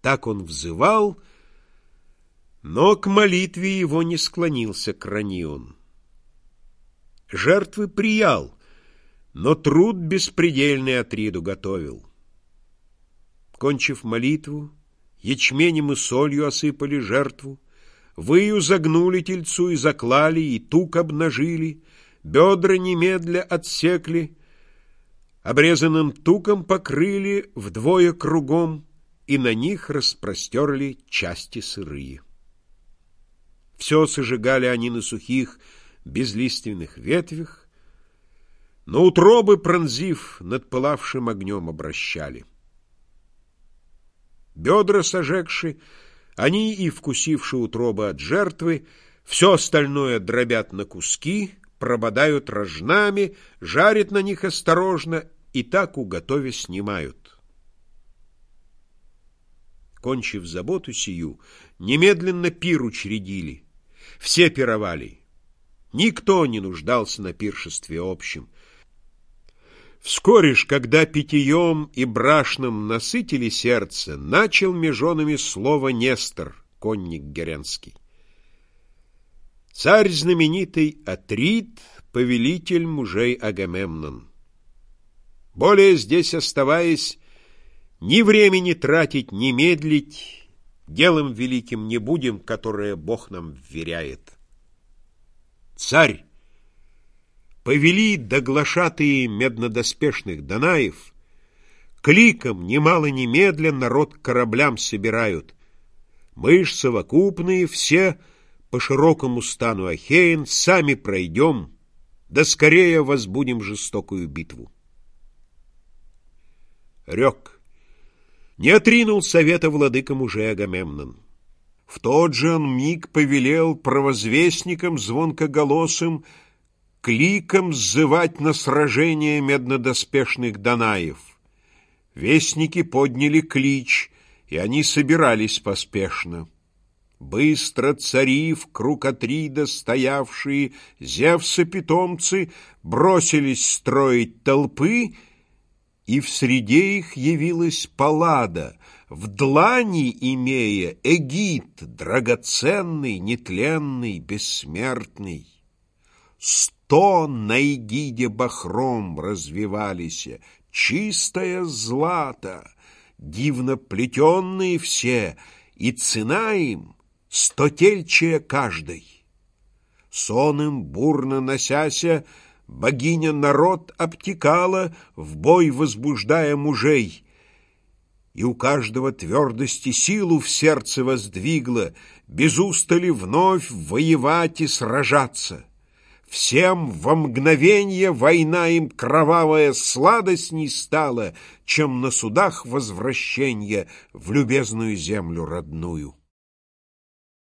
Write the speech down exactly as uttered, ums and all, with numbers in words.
Так он взывал, но к молитве его не склонился Кранион. Жертвы приял, но труд беспредельный Атриду готовил. Кончив молитву, ячменем и солью осыпали жертву, выю загнули тельцу и заклали, и тук обнажили, бедра немедля отсекли, обрезанным туком покрыли вдвое кругом, и на них распростерли части сырые. Все сожигали они на сухих, безлиственных ветвях, но утробы пронзив, над пылавшим огнем обращали. Бедра сожегши, они и, вкусивши утробы от жертвы, все остальное дробят на куски, прободают рожнами, жарят на них осторожно и так, уготове, снимают. Кончив заботу сию, немедленно пир учредили. Все пировали. Никто не нуждался на пиршестве общем. Вскоре ж, когда питьем и брашным насытили сердце, начал меж онами слово Нестор, конник геренский. Царь знаменитый Атрид, повелитель мужей Агамемнон. Более здесь оставаясь, ни времени тратить, ни медлить, делом великим не будем, которое Бог нам вверяет. Царь, повели доглашатые меднодоспешных Данаев, кликом немало немедля народ к кораблям собирают. Мы ж совокупные все по широкому стану Ахеен сами пройдем, да скорее возбудим жестокую битву. Рек. Не отринул совета владыка мужей Агамемнон. В тот же он миг повелел провозвестникам звонкоголосым кликом сзывать на сражение меднодоспешных Данаев. Вестники подняли клич, и они собирались поспешно. Быстро цари, в круг Атрида стоявшие, Зевса-питомцы, бросились строить толпы, и в среде их явилась Паллада, в длани имея эгид, драгоценный, нетленный, бессмертный. Сто на эгиде бахром развивались, чистое злато, дивно плетенные все, и цена им стотельчая каждой. Сон им, бурно носяся, богиня народ обтекала, в бой возбуждая мужей, и у каждого твердости силу в сердце воздвигла, без устали вновь воевать и сражаться. Всем во мгновенье война им кровавая сладостней стала, чем на судах возвращенье в любезную землю родную.